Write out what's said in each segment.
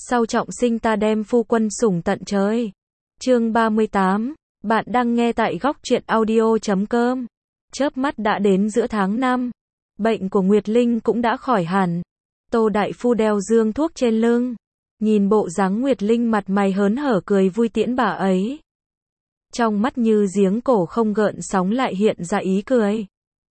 sau trọng sinh ta đem phu quân sủng tận trời. Chương 38, bạn đang nghe tại góc truyện audio.com. Chớp mắt đã đến giữa tháng 5. Bệnh của Nguyệt Linh cũng đã khỏi hẳn. Tô đại phu đeo dương thuốc trên lưng. Nhìn bộ dáng Nguyệt Linh mặt mày hớn hở cười vui tiễn bà ấy. Trong mắt như giếng cổ không gợn sóng lại hiện ra ý cười.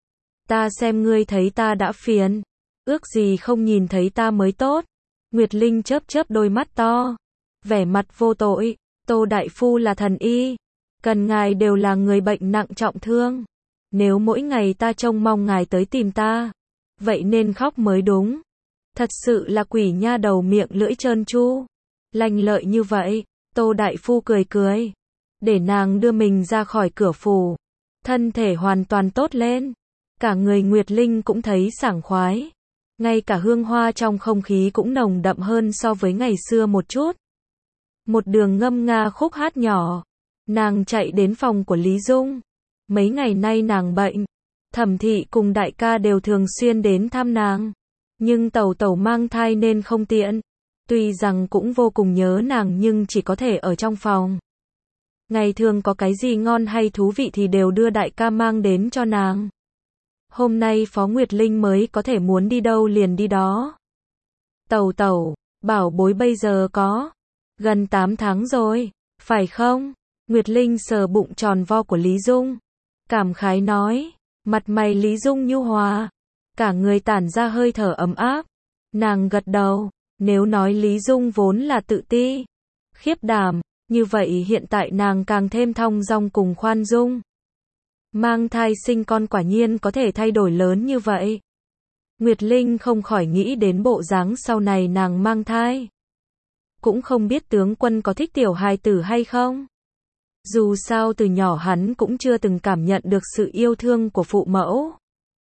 Ta xem ngươi thấy ta đã phiền. Ước gì không nhìn thấy ta mới tốt. Nguyệt Linh chớp chớp đôi mắt to. Vẻ mặt vô tội. Tô đại phu là thần y. Cần ngài đều là người bệnh nặng trọng thương. Nếu mỗi ngày ta trông mong ngài tới tìm ta, vậy nên khóc mới đúng. Thật sự là quỷ nha đầu miệng lưỡi trơn tru. Lanh lợi như vậy. Tô đại phu cười cười. Để nàng đưa mình ra khỏi cửa phủ. Thân thể hoàn toàn tốt lên. Cả người Nguyệt Linh cũng thấy sảng khoái. Ngay cả hương hoa trong không khí cũng nồng đậm hơn so với ngày xưa một chút. Một đường ngâm nga khúc hát nhỏ. Nàng chạy đến phòng của Lý Dung. Mấy ngày nay nàng bệnh. Thẩm thị cùng đại ca đều thường xuyên đến thăm nàng. Nhưng tẩu tẩu mang thai nên không tiện. Tuy rằng cũng vô cùng nhớ nàng nhưng chỉ có thể ở trong phòng. Ngày thường có cái gì ngon hay thú vị thì đều đưa đại ca mang đến cho nàng. Hôm nay Phó Nguyệt Linh mới có thể muốn đi đâu liền đi đó. Tẩu tẩu, bảo bối bây giờ có gần 8 tháng rồi, phải không? Nguyệt Linh sờ bụng tròn vo của Lý Dung. Cảm khái nói, mặt mày Lý Dung nhu hòa. Cả người tản ra hơi thở ấm áp. Nàng gật đầu, nếu nói Lý Dung vốn là tự ti, khiếp đảm, như vậy hiện tại nàng càng thêm thong dong cùng khoan dung. Mang thai sinh con quả nhiên có thể thay đổi lớn như vậy. Nguyệt Linh không khỏi nghĩ đến bộ dáng sau này nàng mang thai. Cũng không biết tướng quân có thích tiểu hài tử hay không. Dù sao từ nhỏ hắn cũng chưa từng cảm nhận được sự yêu thương của phụ mẫu.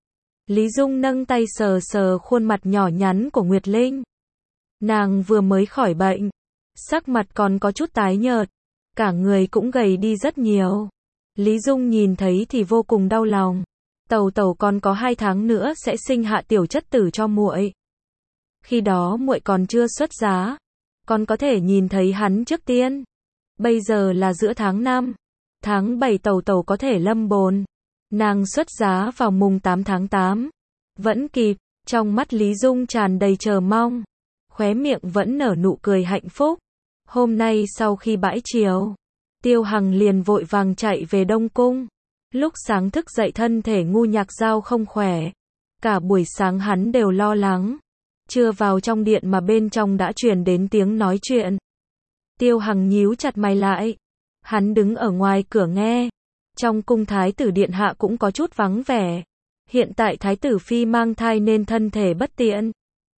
Lý Dung nâng tay sờ sờ khuôn mặt nhỏ nhắn của Nguyệt Linh. Nàng vừa mới khỏi bệnh. Sắc mặt còn có chút tái nhợt. Cả người cũng gầy đi rất nhiều. Lý Dung nhìn thấy thì vô cùng đau lòng. Tẩu tẩu còn có 2 tháng nữa sẽ sinh hạ tiểu chất tử cho muội. Khi đó muội còn chưa xuất giá. Còn có thể nhìn thấy hắn trước tiên. Bây giờ là giữa tháng 5. Tháng 7 tẩu tẩu có thể lâm bồn. Nàng xuất giá vào mùng 8 tháng 8. Vẫn kịp. Trong mắt Lý Dung tràn đầy chờ mong. Khóe miệng vẫn nở nụ cười hạnh phúc. Hôm nay sau khi bãi chiều, Tiêu Hằng liền vội vàng chạy về Đông Cung. Lúc sáng thức dậy thân thể Ngu Nhạc Giao không khỏe. Cả buổi sáng hắn đều lo lắng. Chưa vào trong điện mà bên trong đã truyền đến tiếng nói chuyện. Tiêu Hằng nhíu chặt mày lại. Hắn đứng ở ngoài cửa nghe. Trong cung thái tử điện hạ cũng có chút vắng vẻ. Hiện tại thái tử phi mang thai nên thân thể bất tiện.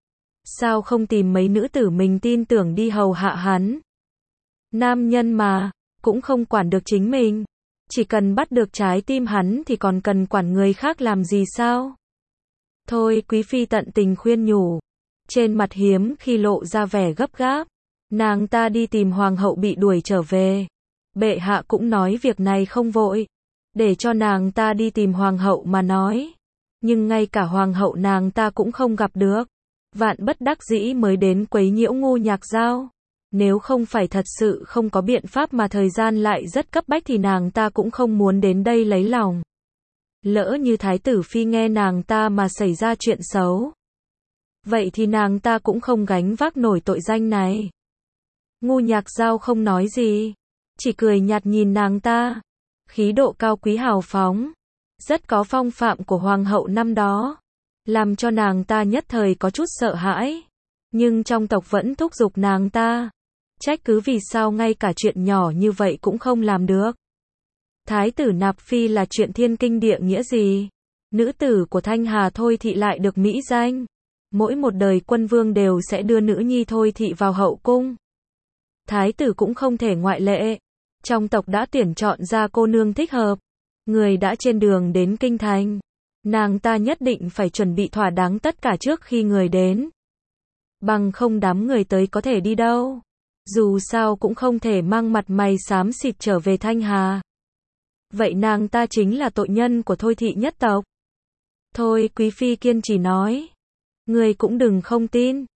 Sao không tìm mấy nữ tử mình tin tưởng đi hầu hạ hắn? Nam nhân mà, cũng không quản được chính mình. Chỉ cần bắt được trái tim hắn thì còn cần quản người khác làm gì sao? Thôi, quý phi tận tình khuyên nhủ. Trên mặt hiếm khi lộ ra vẻ gấp gáp. Nàng ta đi tìm hoàng hậu bị đuổi trở về. Bệ hạ cũng nói việc này không vội. Để cho nàng ta đi tìm hoàng hậu mà nói. Nhưng ngay cả hoàng hậu nàng ta cũng không gặp được. Vạn bất đắc dĩ mới đến quấy nhiễu Ngu Nhạc Giao. Nếu không phải thật sự không có biện pháp mà thời gian lại rất cấp bách thì nàng ta cũng không muốn đến đây lấy lòng. Lỡ như thái tử phi nghe nàng ta mà xảy ra chuyện xấu. Vậy thì nàng ta cũng không gánh vác nổi tội danh này. Ngu Nhạc Giao không nói gì. Chỉ cười nhạt nhìn nàng ta. Khí độ cao quý hào phóng. Rất có phong phạm của hoàng hậu năm đó. Làm cho nàng ta nhất thời có chút sợ hãi. Nhưng trong tộc vẫn thúc giục nàng ta. Trách cứ vì sao ngay cả chuyện nhỏ như vậy cũng không làm được. Thái tử nạp phi là chuyện thiên kinh địa nghĩa gì. Nữ tử của Thanh Hà Thôi Thị lại được mỹ danh. Mỗi một đời quân vương đều sẽ đưa nữ nhi Thôi Thị vào hậu cung. Thái tử cũng không thể ngoại lệ. Trong tộc đã tuyển chọn ra cô nương thích hợp. Người đã trên đường đến kinh thành. Nàng ta nhất định phải chuẩn bị thỏa đáng tất cả trước khi người đến. Bằng không đám người tới có thể đi đâu. Dù sao cũng không thể mang mặt mày xám xịt trở về Thanh Hà. Vậy nàng ta chính là tội nhân của Thôi Thị nhất tộc. Thôi, quý phi kiên trì nói. Người cũng đừng không tin.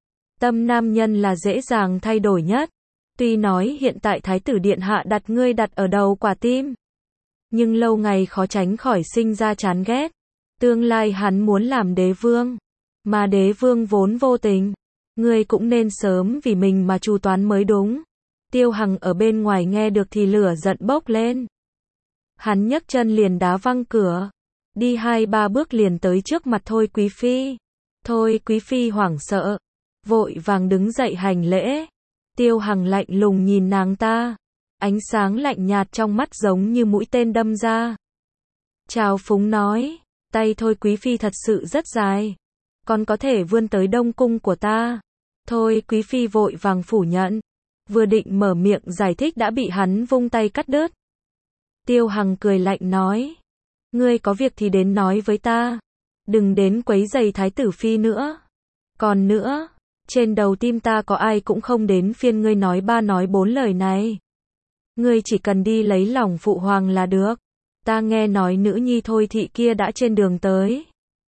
Tâm nam nhân là dễ dàng thay đổi nhất. Tuy nói hiện tại Thái tử Điện Hạ đặt ngươi đặt ở đầu quả tim, nhưng lâu ngày khó tránh khỏi sinh ra chán ghét. Tương lai hắn muốn làm đế vương, mà đế vương vốn vô tình. Ngươi cũng nên sớm vì mình mà chu toán mới đúng. Tiêu Hằng ở bên ngoài nghe được thì lửa giận bốc lên. Hắn nhấc chân liền đá văng cửa, đi 2-3 bước liền tới trước mặt Thôi Quý Phi. Thôi Quý Phi hoảng sợ, vội vàng đứng dậy hành lễ. Tiêu Hằng lạnh lùng nhìn nàng ta, ánh sáng lạnh nhạt trong mắt giống như mũi tên đâm ra. Trào phúng nói, tay Thôi Quý Phi thật sự rất dài, còn có thể vươn tới Đông Cung của ta. Thôi Quý Phi vội vàng phủ nhận, vừa định mở miệng giải thích đã bị hắn vung tay cắt đứt. Tiêu Hằng cười lạnh nói, ngươi có việc thì đến nói với ta, đừng đến quấy rầy Thái tử Phi nữa. Còn nữa, trên đầu tim ta có ai cũng không đến phiên ngươi nói 3 nói 4 lời này. Ngươi chỉ cần đi lấy lòng phụ hoàng là được. Ta nghe nói nữ nhi Thôi thị kia đã trên đường tới.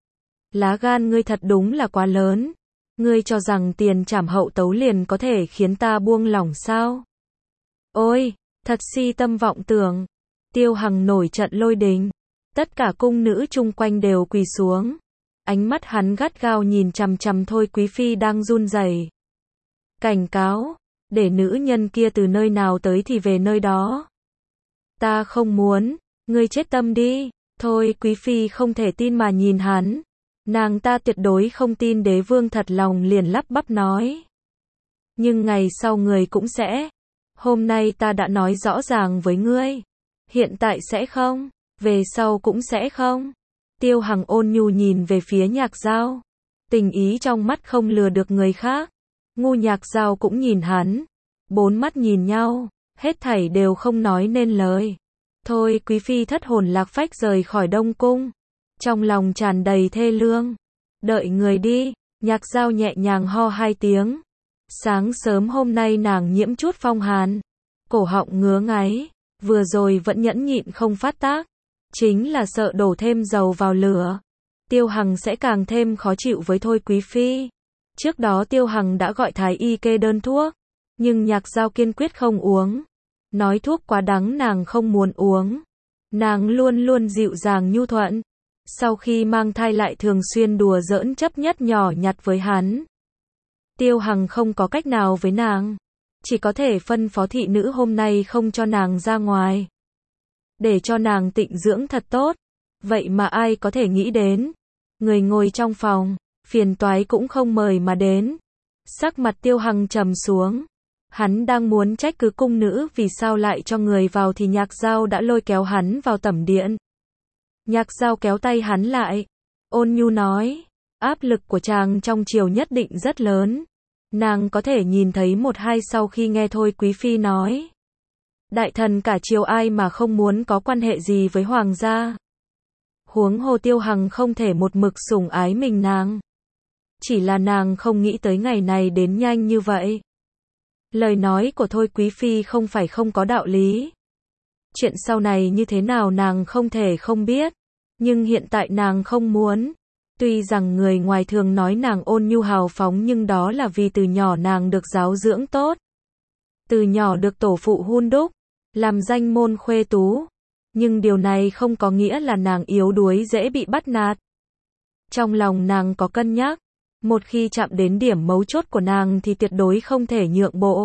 Lá gan ngươi thật đúng là quá lớn. Ngươi cho rằng tiền trảm hậu tấu liền có thể khiến ta buông lỏng sao? Ôi, thật si tâm vọng tưởng. Tiêu Hằng nổi trận lôi đình. Tất cả cung nữ chung quanh đều quỳ xuống. Ánh mắt hắn gắt gao nhìn chằm chằm Thôi Quý Phi đang run rẩy. Cảnh cáo, để nữ nhân kia từ nơi nào tới thì về nơi đó. Ta không muốn, ngươi chết tâm đi. Thôi Quý Phi không thể tin mà nhìn hắn. Nàng ta tuyệt đối không tin đế vương thật lòng liền lắp bắp nói. Nhưng ngày sau người cũng sẽ. Hôm nay ta đã nói rõ ràng với ngươi. Hiện tại sẽ không, về sau cũng sẽ không. Tiêu Hằng ôn nhu nhìn về phía Nhạc Dao. Tình ý trong mắt không lừa được người khác. Ngu Nhạc Dao cũng nhìn hắn. 4 mắt nhìn nhau, hết thảy đều không nói nên lời. Thôi Quý Phi thất hồn lạc phách rời khỏi Đông Cung. Trong lòng tràn đầy thê lương. Đợi người đi, Nhạc Dao nhẹ nhàng ho 2 tiếng. Sáng sớm hôm nay nàng nhiễm chút phong hàn. Cổ họng ngứa ngáy, vừa rồi vẫn nhẫn nhịn không phát tác. Chính là sợ đổ thêm dầu vào lửa. Tiêu Hằng sẽ càng thêm khó chịu với Thôi Quý Phi. Trước đó Tiêu Hằng đã gọi thái y kê đơn thuốc, nhưng Nhạc Dao kiên quyết không uống. Nói thuốc quá đắng nàng không muốn uống. Nàng luôn luôn dịu dàng nhu thuận. Sau khi mang thai lại thường xuyên đùa giỡn chấp nhất nhỏ nhặt với hắn. Tiêu Hằng không có cách nào với nàng. Chỉ có thể phân phó thị nữ hôm nay không cho nàng ra ngoài. Để cho nàng tịnh dưỡng thật tốt. Vậy mà ai có thể nghĩ đến. Người ngồi trong phòng, phiền toái cũng không mời mà đến. Sắc mặt Tiêu Hằng trầm xuống. Hắn đang muốn trách cứ cung nữ vì sao lại cho người vào thì Nhạc Dao đã lôi kéo hắn vào tẩm điện. Nhạc Dao kéo tay hắn lại, ôn nhu nói, áp lực của chàng trong triều nhất định rất lớn. Nàng có thể nhìn thấy 1-2 sau khi nghe Thôi Quý Phi nói. Đại thần cả triều ai mà không muốn có quan hệ gì với hoàng gia. Huống hồ Tiêu Hằng không thể một mực sủng ái mình nàng. Chỉ là nàng không nghĩ tới ngày này đến nhanh như vậy. Lời nói của Thôi Quý Phi không phải không có đạo lý. Chuyện sau này như thế nào nàng không thể không biết. Nhưng hiện tại nàng không muốn. Tuy rằng người ngoài thường nói nàng ôn nhu hào phóng nhưng đó là vì từ nhỏ nàng được giáo dưỡng tốt. Từ nhỏ được tổ phụ hun đúc, làm danh môn khuê tú. Nhưng điều này không có nghĩa là nàng yếu đuối dễ bị bắt nạt. Trong lòng nàng có cân nhắc. Một khi chạm đến điểm mấu chốt của nàng thì tuyệt đối không thể nhượng bộ.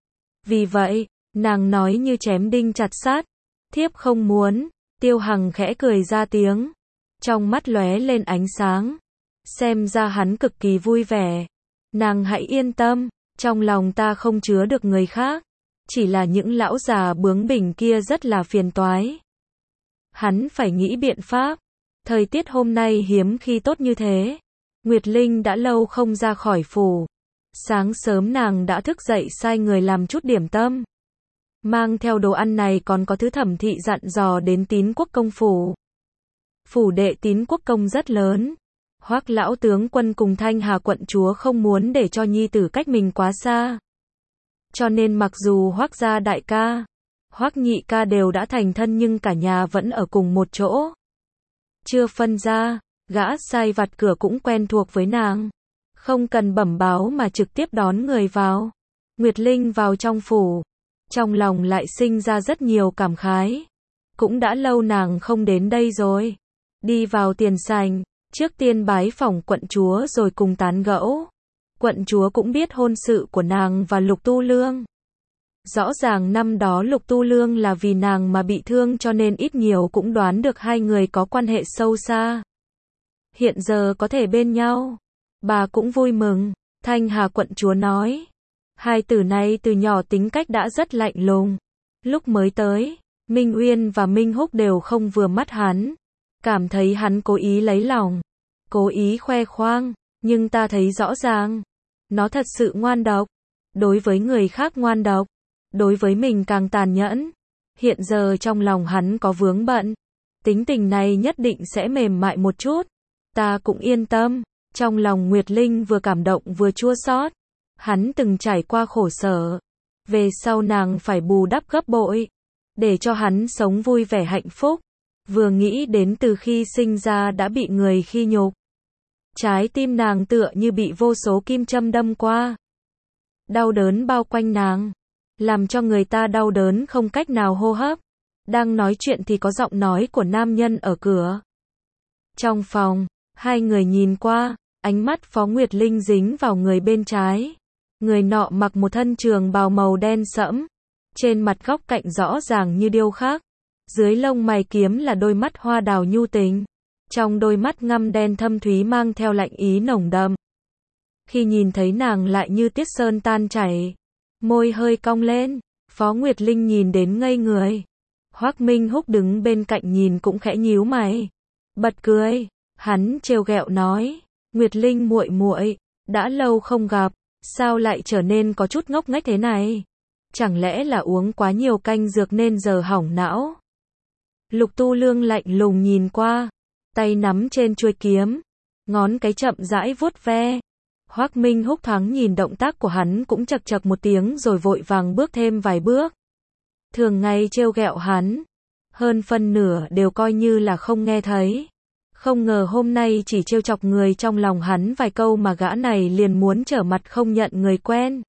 Vì vậy, nàng nói như chém đinh chặt sắt. Thiếp không muốn. Tiêu Hằng khẽ cười ra tiếng. Trong mắt lóe lên ánh sáng. Xem ra hắn cực kỳ vui vẻ. Nàng hãy yên tâm. Trong lòng ta không chứa được người khác. Chỉ là những lão già bướng bỉnh kia rất là phiền toái. Hắn phải nghĩ biện pháp. Thời tiết hôm nay hiếm khi tốt như thế. Nguyệt Linh đã lâu không ra khỏi phủ. Sáng sớm nàng đã thức dậy sai người làm chút điểm tâm. Mang theo đồ ăn này còn có thứ Thẩm thị dặn dò đến Tín Quốc công phủ. Phủ đệ Tín Quốc công rất lớn. Hoắc lão tướng quân cùng Thanh Hà quận chúa không muốn để cho nhi tử cách mình quá xa. Cho nên mặc dù Hoắc gia đại ca, Hoắc nhị ca đều đã thành thân nhưng cả nhà vẫn ở cùng một chỗ. Chưa phân ra, gã sai vặt cửa cũng quen thuộc với nàng. Không cần bẩm báo mà trực tiếp đón người vào. Nguyệt Linh vào trong phủ. Trong lòng lại sinh ra rất nhiều cảm khái. Cũng đã lâu nàng không đến đây rồi. Đi vào tiền sảnh, trước tiên bái phỏng quận chúa rồi cùng tán gẫu. Quận chúa cũng biết hôn sự của nàng và Lục Tu Lương. Rõ ràng năm đó Lục Tu Lương là vì nàng mà bị thương cho nên ít nhiều cũng đoán được hai người có quan hệ sâu xa. Hiện giờ có thể bên nhau. Bà cũng vui mừng. Thanh Hà quận chúa nói. Hai tử này từ nhỏ tính cách đã rất lạnh lùng. Lúc mới tới, Minh Uyên và Minh Húc đều không vừa mắt hắn. Cảm thấy hắn cố ý lấy lòng. Cố ý khoe khoang. Nhưng ta thấy rõ ràng. Nó thật sự ngoan độc. Đối với người khác ngoan độc. Đối với mình càng tàn nhẫn. Hiện giờ trong lòng hắn có vướng bận. Tính tình này nhất định sẽ mềm mại một chút. Ta cũng yên tâm. Trong lòng Nguyệt Linh vừa cảm động vừa chua xót. Hắn từng trải qua khổ sở. Về sau nàng phải bù đắp gấp bội. Để cho hắn sống vui vẻ hạnh phúc. Vừa nghĩ đến từ khi sinh ra đã bị người khi nhục. Trái tim nàng tựa như bị vô số kim châm đâm qua. Đau đớn bao quanh nàng. Làm cho người ta đau đớn không cách nào hô hấp. Đang nói chuyện thì có giọng nói của nam nhân ở cửa. Trong phòng, hai người nhìn qua, ánh mắt Phó Nguyệt Linh dính vào người bên trái. Người nọ mặc một thân trường bào màu đen sẫm. Trên mặt góc cạnh rõ ràng như điêu khắc. Dưới lông mày kiếm là đôi mắt hoa đào nhu tình. Trong đôi mắt ngăm đen thâm thúy mang theo lạnh ý nồng đậm. Khi nhìn thấy nàng lại như tiết sơn tan chảy. Môi hơi cong lên. Phó Nguyệt Linh nhìn đến ngây người. Hoắc Minh Húc đứng bên cạnh nhìn cũng khẽ nhíu mày. Bật cười. Hắn trêu ghẹo nói. Nguyệt Linh muội muội, đã lâu không gặp. Sao lại trở nên có chút ngốc nghếch thế này? Chẳng lẽ là uống quá nhiều canh dược nên giờ hỏng não? Lục Tu Lương lạnh lùng nhìn qua. Tay nắm trên chuôi kiếm. Ngón cái chậm rãi vuốt ve. Hoắc Minh Húc thoáng nhìn động tác của hắn cũng chậc chậc một tiếng rồi vội vàng bước thêm vài bước. Thường ngày trêu ghẹo hắn. Hơn phân nửa đều coi như là không nghe thấy. Không ngờ hôm nay chỉ trêu chọc người trong lòng hắn vài câu mà gã này liền muốn trở mặt không nhận người quen.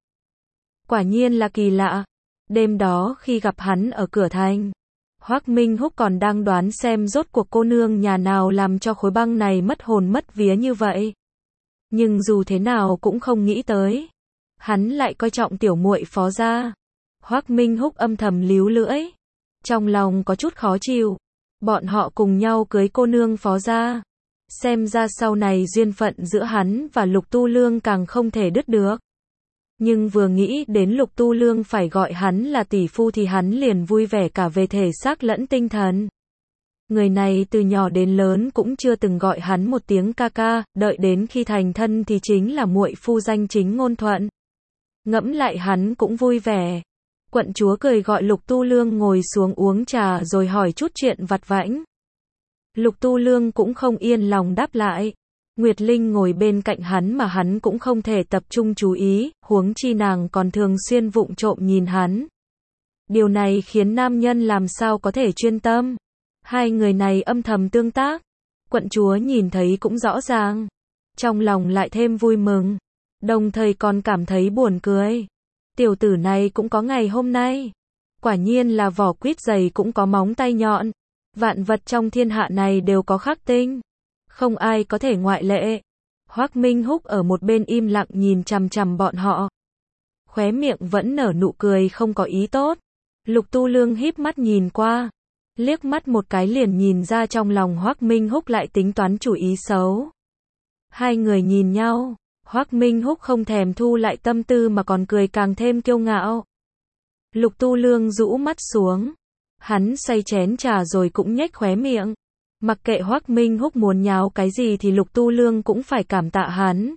Quả nhiên là kỳ lạ. Đêm đó khi gặp hắn ở cửa thành, Hoắc Minh Húc còn đang đoán xem rốt cuộc cô nương nhà nào làm cho khối băng này mất hồn mất vía như vậy. Nhưng dù thế nào cũng không nghĩ tới. Hắn lại coi trọng tiểu muội Phó gia. Hoắc Minh Húc âm thầm líu lưỡi. Trong lòng có chút khó chịu. Bọn họ cùng nhau cưới cô nương Phó gia. Xem ra sau này duyên phận giữa hắn và Lục Tu Lương càng không thể đứt được. Nhưng vừa nghĩ đến Lục Tu Lương phải gọi hắn là tỷ phu thì hắn liền vui vẻ cả về thể xác lẫn tinh thần. Người này từ nhỏ đến lớn cũng chưa từng gọi hắn một tiếng ca ca, đợi đến khi thành thân thì chính là muội phu danh chính ngôn thuận. Ngẫm lại hắn cũng vui vẻ. Quận chúa cười gọi Lục Tu Lương ngồi xuống uống trà rồi hỏi chút chuyện vặt vãnh. Lục Tu Lương cũng không yên lòng đáp lại. Nguyệt Linh ngồi bên cạnh hắn mà hắn cũng không thể tập trung chú ý, huống chi nàng còn thường xuyên vụng trộm nhìn hắn. Điều này khiến nam nhân làm sao có thể chuyên tâm. Hai người này âm thầm tương tác. Quận chúa nhìn thấy cũng rõ ràng. Trong lòng lại thêm vui mừng. Đồng thời còn cảm thấy buồn cười. Tiểu tử này cũng có ngày hôm nay. Quả nhiên là vỏ quýt dày cũng có móng tay nhọn. Vạn vật trong thiên hạ này đều có khắc tinh. Không ai có thể ngoại lệ. Hoắc Minh Húc ở một bên im lặng nhìn chằm chằm bọn họ. Khóe miệng vẫn nở nụ cười không có ý tốt. Lục Tu Lương híp mắt nhìn qua. Liếc mắt một cái liền nhìn ra trong lòng Hoắc Minh Húc lại tính toán chủ ý xấu. Hai người nhìn nhau. Hoắc Minh Húc không thèm thu lại tâm tư mà còn cười càng thêm kiêu ngạo. Lục Tu Lương rũ mắt xuống. Hắn xoay chén trà rồi cũng nhếch khóe miệng. Mặc kệ Hoắc Minh Húc muốn nháo cái gì thì Lục Tu Lương cũng phải cảm tạ hắn.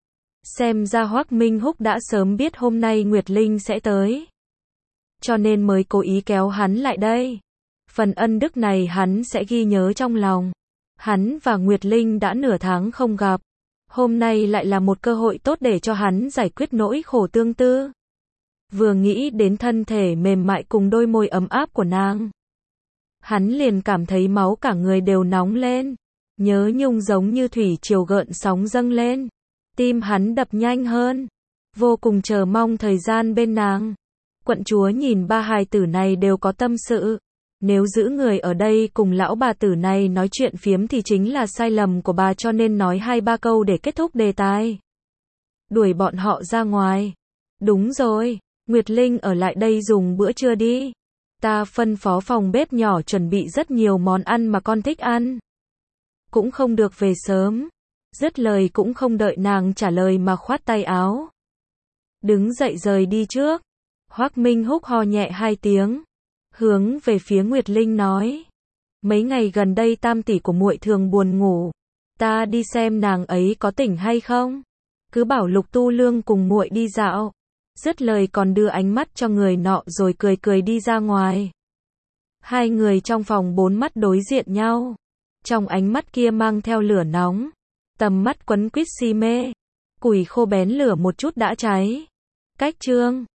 Xem ra Hoắc Minh Húc đã sớm biết hôm nay Nguyệt Linh sẽ tới. Cho nên mới cố ý kéo hắn lại đây. Phần ân đức này hắn sẽ ghi nhớ trong lòng. Hắn và Nguyệt Linh đã nửa tháng không gặp. Hôm nay lại là một cơ hội tốt để cho hắn giải quyết nỗi khổ tương tư. Vừa nghĩ đến thân thể mềm mại cùng đôi môi ấm áp của nàng. Hắn liền cảm thấy máu cả người đều nóng lên. Nhớ nhung giống như thủy triều gợn sóng dâng lên. Tim hắn đập nhanh hơn, vô cùng chờ mong thời gian bên nàng. Quận chúa nhìn ba hài tử này đều có tâm sự. Nếu giữ người ở đây cùng lão bà tử này nói chuyện phiếm thì chính là sai lầm của bà, cho nên nói 2-3 câu để kết thúc đề tài. Đuổi bọn họ ra ngoài. Đúng rồi, Nguyệt Linh ở lại đây dùng bữa trưa đi. Ta phân phó phòng bếp nhỏ chuẩn bị rất nhiều món ăn mà con thích ăn. Cũng không được về sớm. Dứt lời cũng không đợi nàng trả lời mà khoát tay áo. Đứng dậy rời đi trước. Hoắc Minh Húc ho nhẹ 2 tiếng. Hướng về phía Nguyệt Linh nói. Mấy ngày gần đây tam tỷ của muội thường buồn ngủ. Ta đi xem nàng ấy có tỉnh hay không. Cứ bảo Lục Tu Lương cùng muội đi dạo. Dứt lời còn đưa ánh mắt cho người nọ rồi cười cười đi ra ngoài. Hai người trong phòng 4 mắt đối diện nhau. Trong ánh mắt kia mang theo lửa nóng. Tầm mắt quấn quýt si mê. Củi khô bén lửa một chút đã cháy. Cách chương